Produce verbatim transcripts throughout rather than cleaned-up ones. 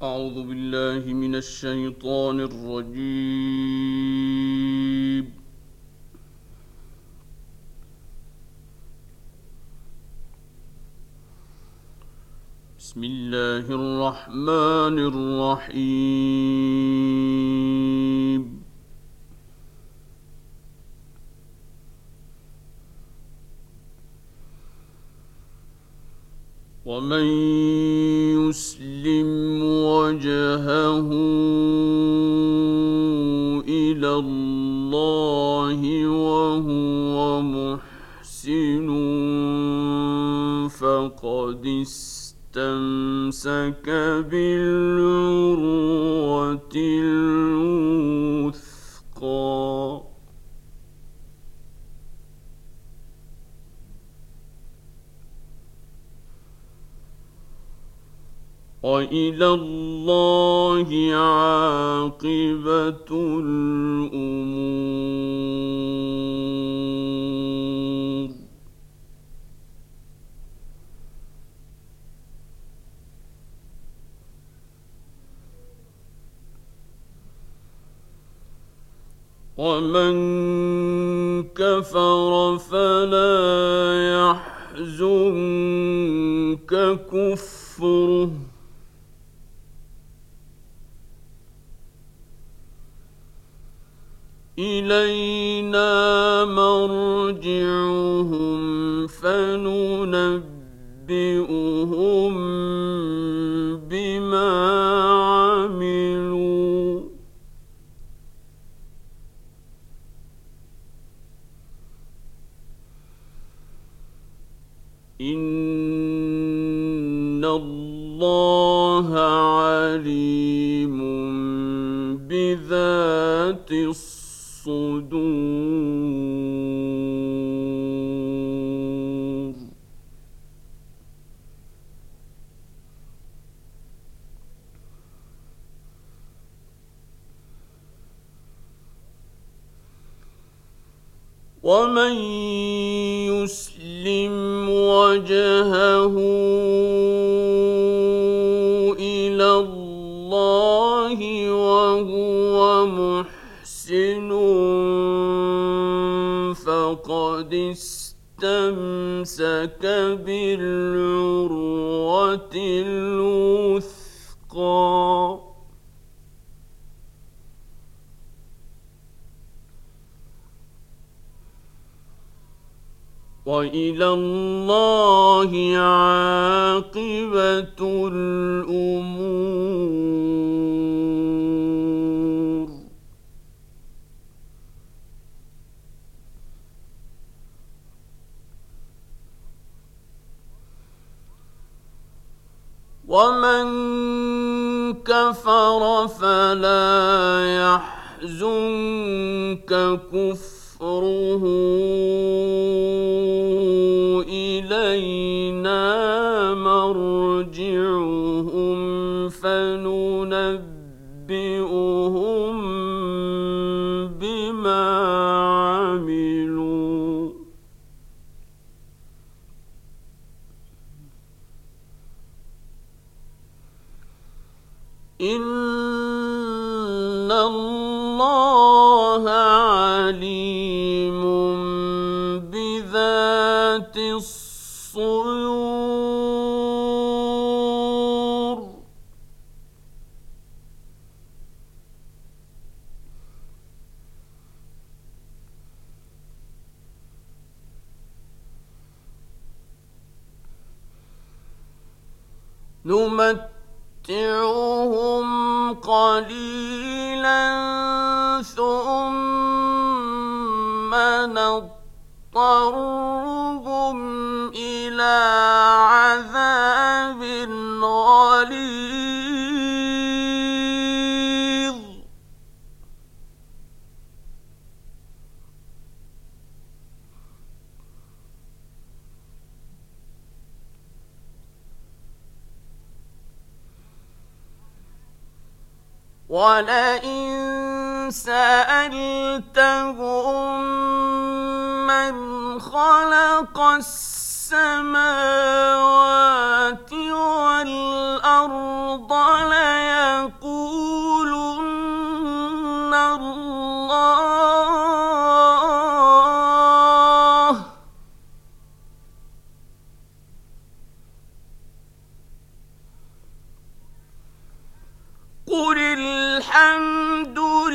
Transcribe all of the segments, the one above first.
أعوذ بالله من الشيطان الرجيم. بسم الله الرحمن الرحيم. ومن يسلم وجهه إلى الله وهو محسن فقد استمسك بالعروة الوثقى. وإلى الله عاقبة الأمور. ومن كفر فلا يحزنك كفره إلينا مرجعهم فننبئهم بما عملوا إن الله عليم بذات الصدور. ومن يسلم وجهه إلى الله وهو محسن فقد استمسك بالعروة الوثقى. وإلى الله عاقبة الأمور. ومن كفر فلا يحزنك كفره إلينا مرجعهم فننبئهم بما عملوا إن الله عليم بذات الصدور. نمتعهم قليلا ثم نضطرهم إلى عذاب غليظ. ولئن سألتهم من خلق السماوات والأرض ليقولن قل الحمد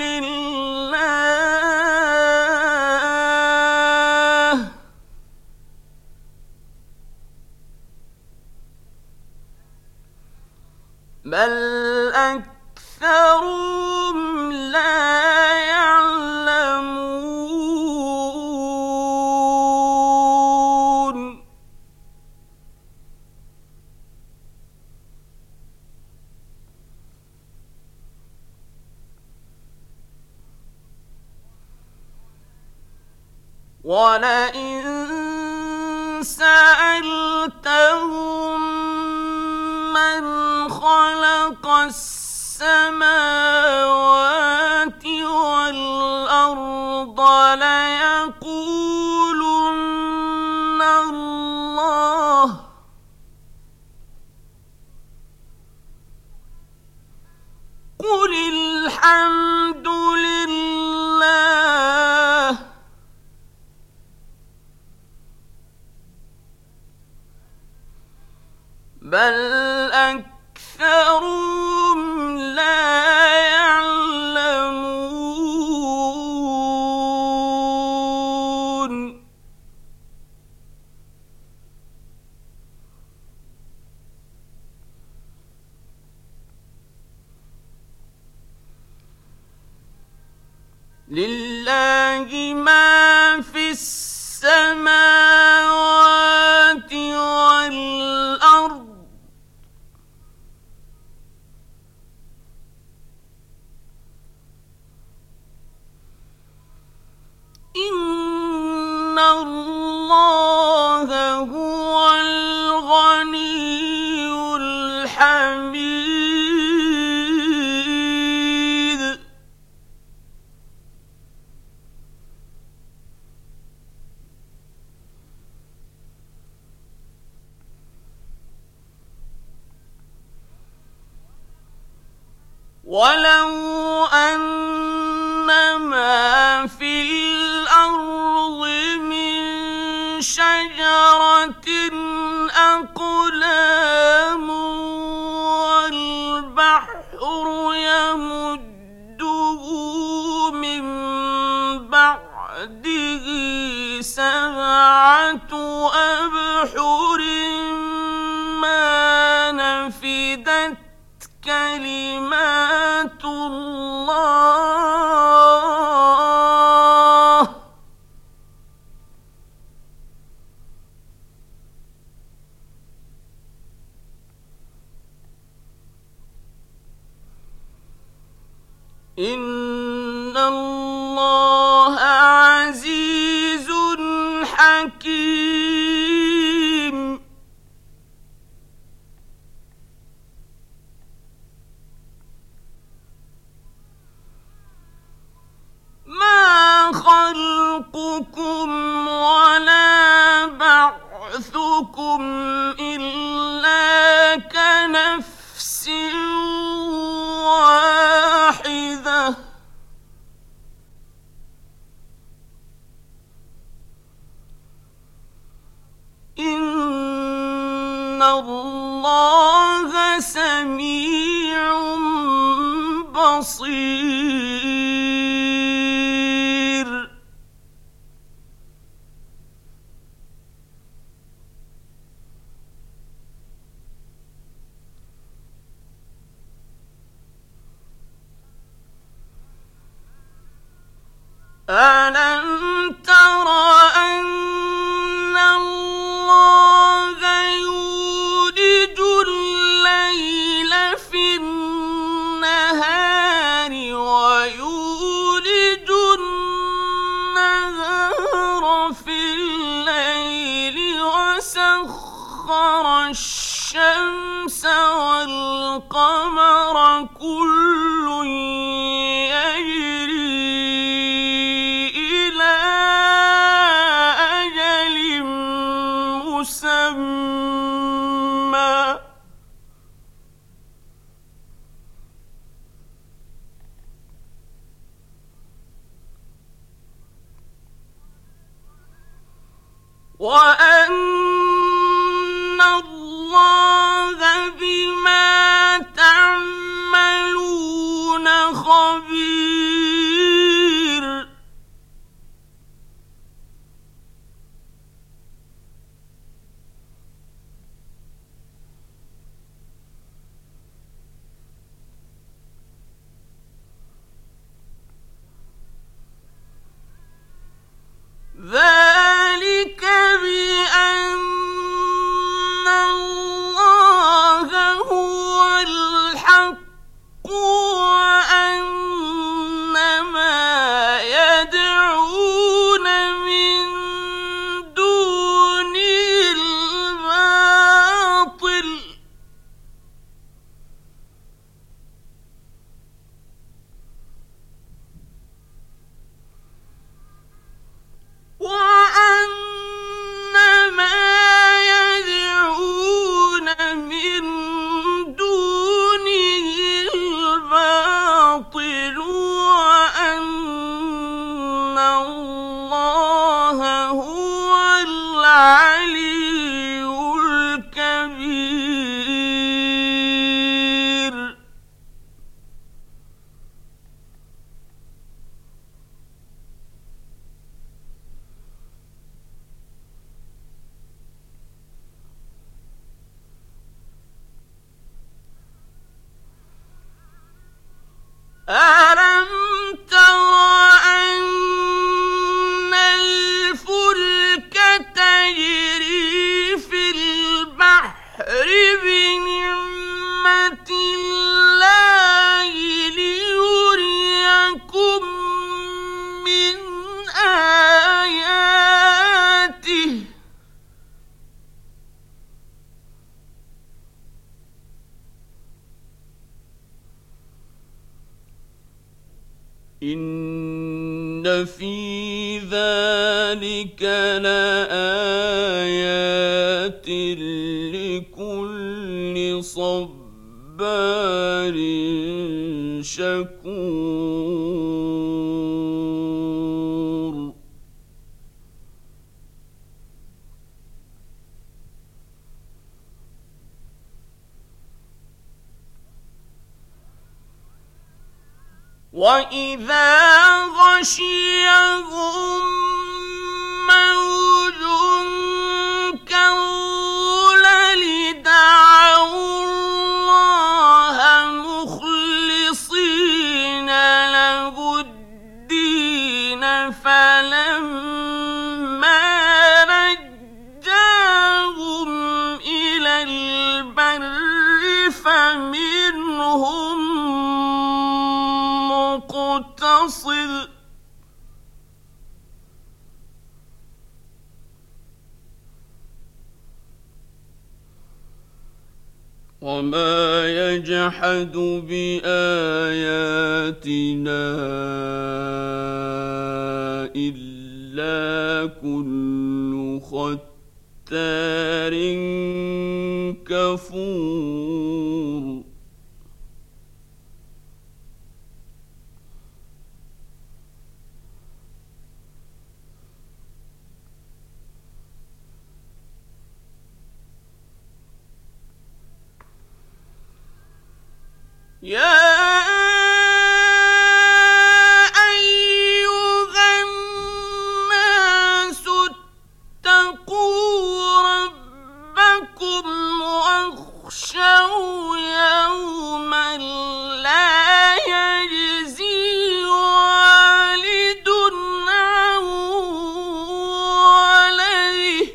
لله بل أكثرهم لا يعلمون ولئن سألتهم من خلق السماوات والأرض ليقولن الله قل الحمد لله بل أكثرهم لا يعلمون لله ما في السماوات والأرض إن الله هو الغني الحميد ولو أن ما في الأرض من شجرة أقلام والبحر يمده من بعده سبعة أبحر ما نفدت كلمات الله إن الله عزيز حكيم ما خلقكم ولا بعثكم إلا كنفس واحدة إن الله سميع بصير ألم تر أن الله يولج الليل في النهار ويولج النهار في الليل وسخر الشمس والقمر كل يجري إلى أجل مسمى وأن الله بما تعملون وأن ما يدعون من دونه الباطل وأن ما يدعون من دونه الباطل وأن الله هو العلي الكبير. ألم تر أن الفلك تجري في البحر بنعمة الله ليريكم من آياته إن في ذلك لآيات لكل صبار شكور. وإذا غشيهم موج كالظلل دعوا الله مخلصين له الدين فلما نجاهم إلى البر فمنهم مقتصد وما يجحد بآياتنا إلا كل ختار كفور. يا أيها الناس اتقوا ربكم واخشوا يوما لا يجزي والد عن ولده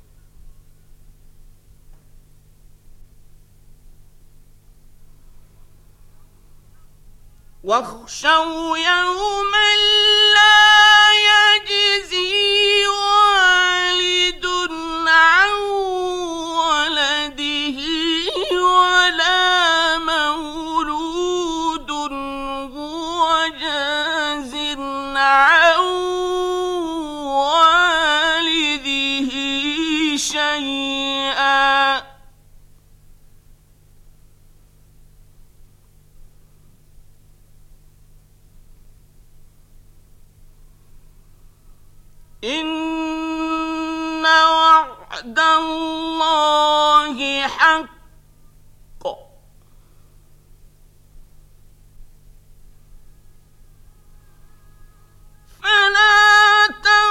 واخشوا يوما لا يجزي والد عن ولده ولا مولود هو جاز عن والده شيئا إن وعد الله حق فلا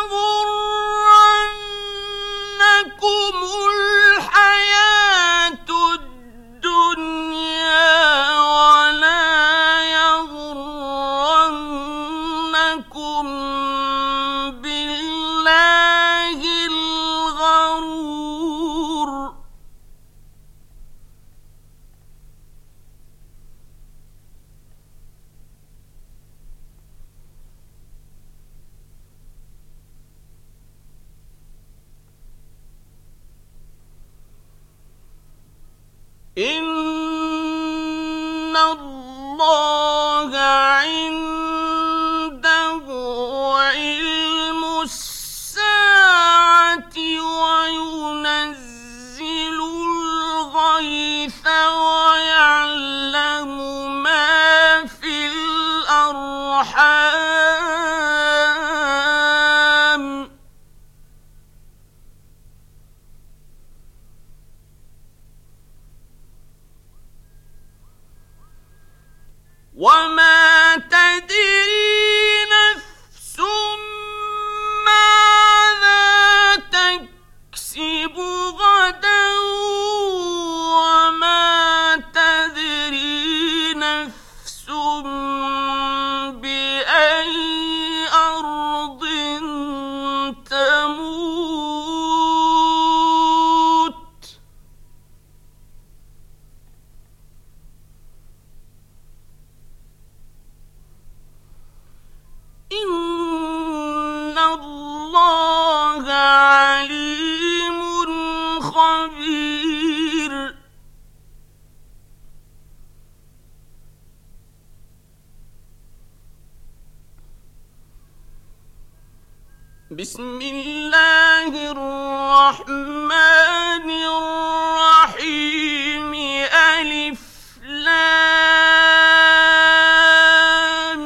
تغرنكم الحياة الدنيا ولا يغرنكم بالله الغرور. وما تدري نفس ماذا تكسب غدا وما تدري نفس بأي أرض تموت إن الله عليم خبير. بسم الله الرحمن الرحيم. ألف لام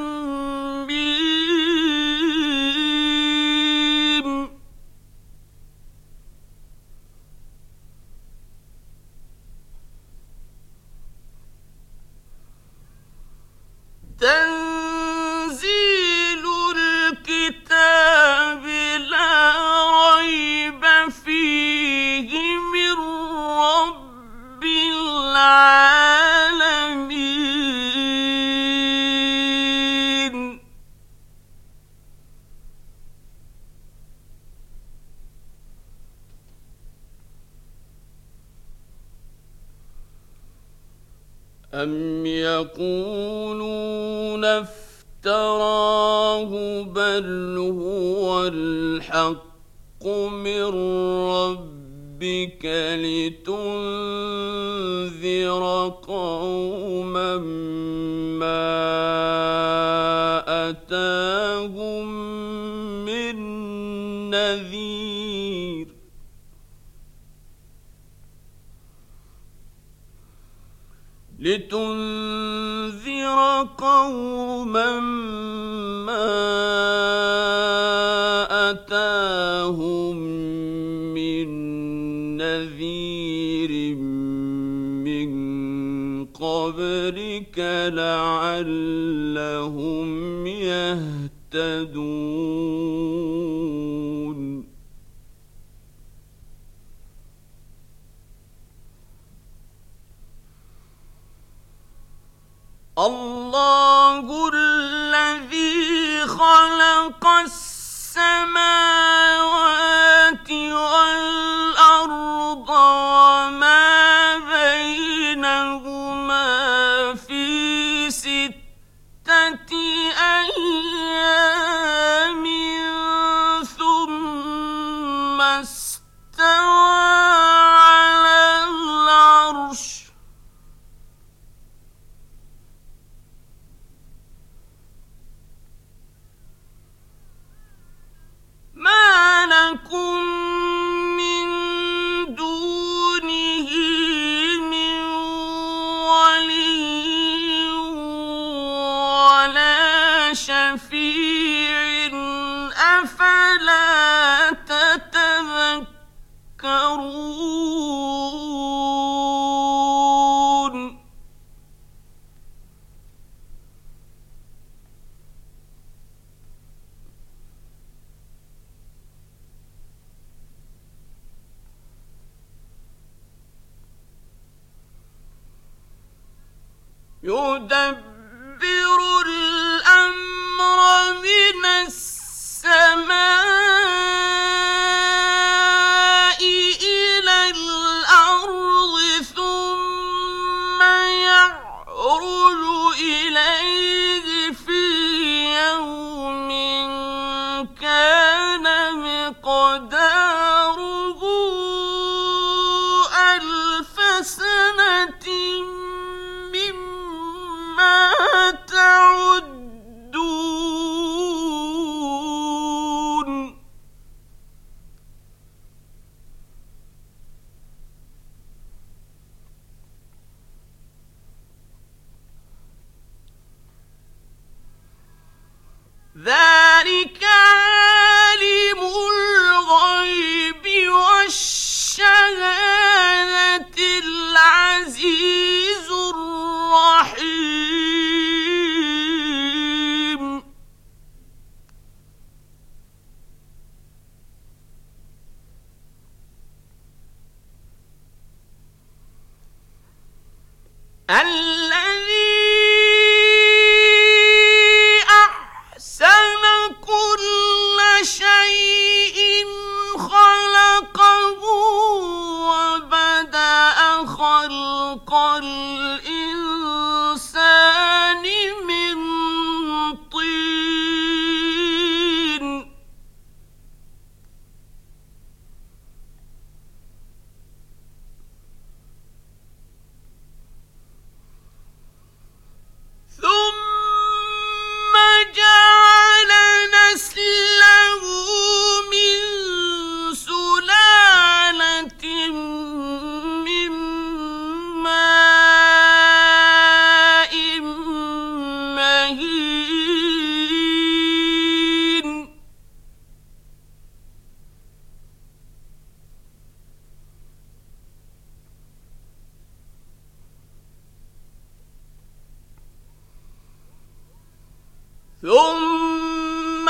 ميم. تنزيل الكتاب لا ريب فيه من رب العالمين. أم يقولون افتراه بل هو الحق من ربك لتنذر قوما ما أتاهم من نذير لتنذر قوما ما أتاهم من نذير من قبلك لعلهم يهتدون. الله الذي خلق السماوات والأرض وما بينهما في ستة أيام ثم استوى على العرش ما لكم من دونه من ولي ولا شفيع أفلا تتذكرون. يدبر الأمر من السماء إلى الأرض ثم يعرج إليه في يوم كان مقداره ألف سنة مما تعدون. الذي أحسن كل شيء خلقه وبدأ خلق الإنسان من طين ثم جعل نسله من سلالة من ماء مهين ثم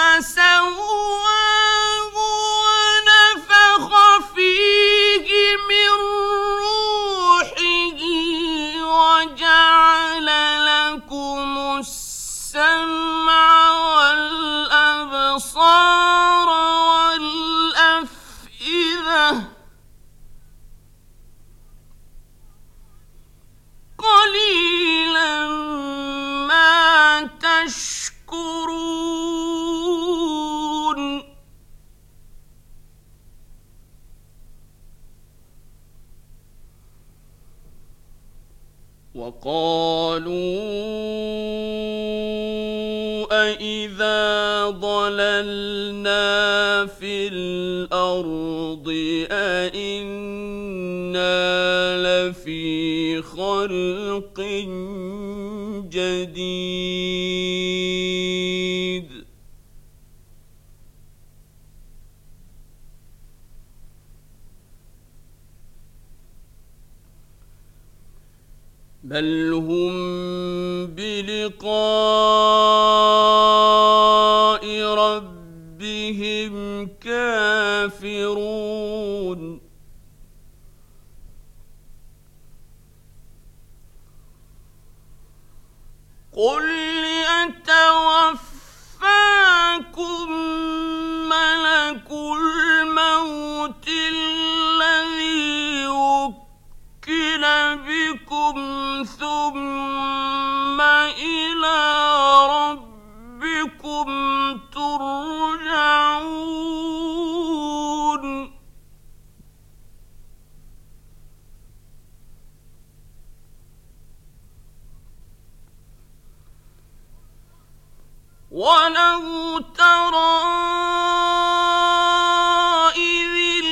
سواه ونفخ فيه من روحه وجعل لكم السمع والأبصار والأفئدة قليلا ما تشكرون وقالوا أإذا ضللنا في الأرض أإنا لفي خلق جديد بل هم بلقاء ربهم كافرون قل يتوفاكم ملك الموت الذي وكل بكم ثم إلى ربكم ترجعون ولو ترى إذ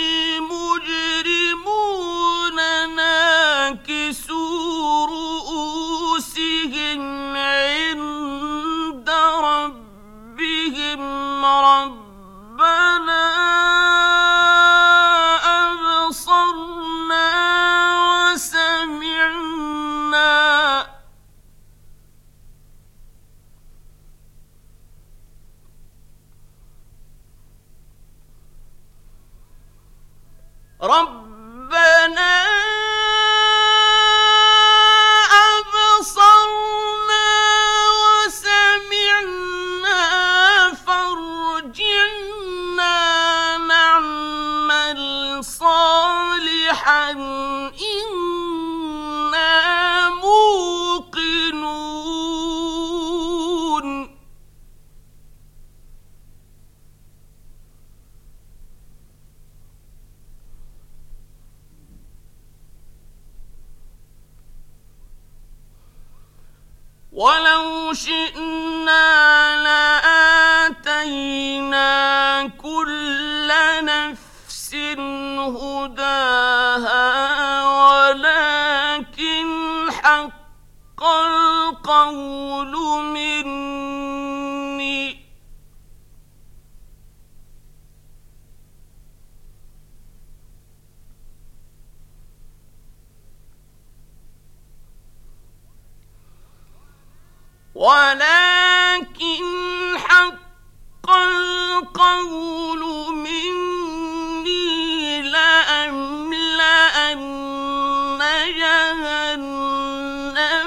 المجرمون ناكسوا رؤوسهم عند ربهم ربنا أبصرنا وسمعنا ربنا أبصرنا وسمعنا فارجعنا نعمل صالحا إنا موقنون ولو شئنا لآتينا كل نفس هداها ولكن حق القول مني ولكن حق القول مني لأملأن جهنم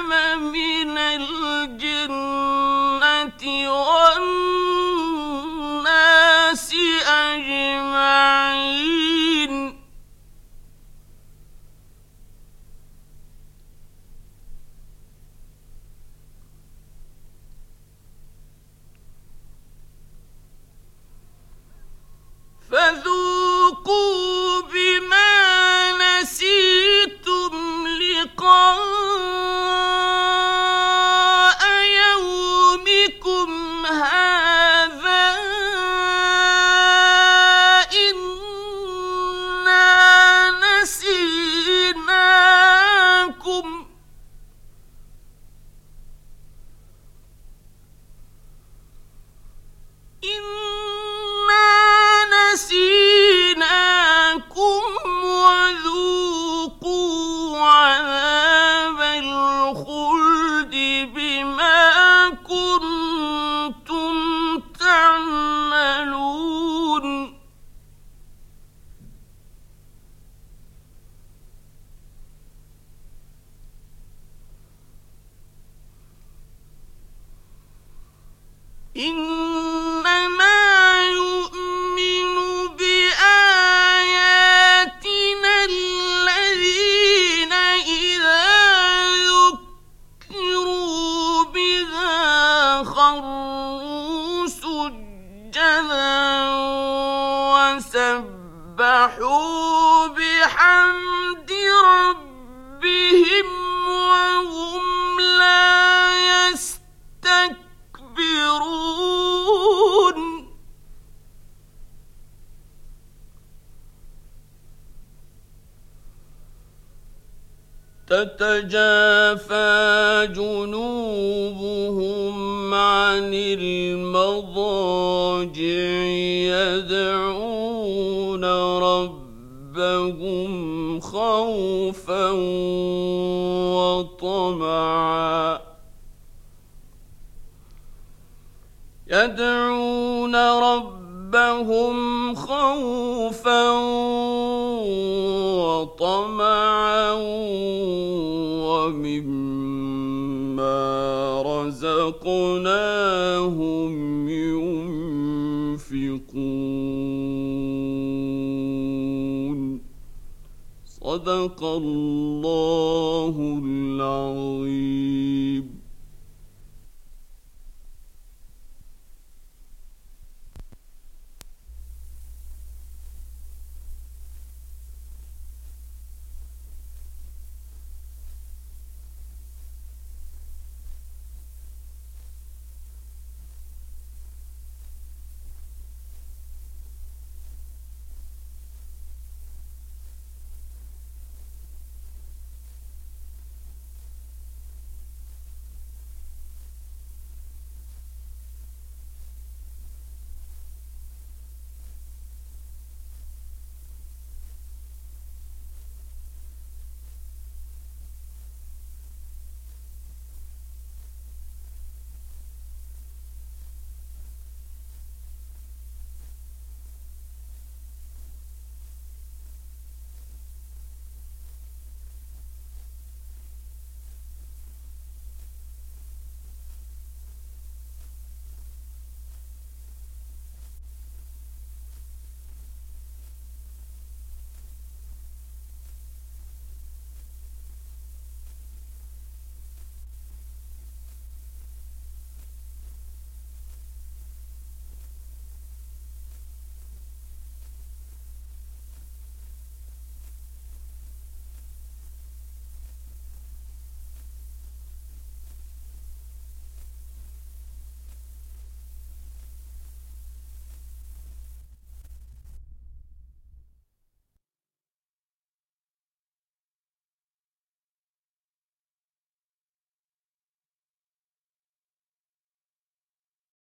إنما يؤمن بآياتنا الذين إذا ذكروا بها خروا سجدا وسبحوا بحمد ربهم وهم لا يستكبرون تتجافى جنوبهم عن المضاجع يدعون ربهم خوفا وطمعا يدعون ربهم خوفا وطمعا ومما رزقناهم ينفقون صدق الله العظيم.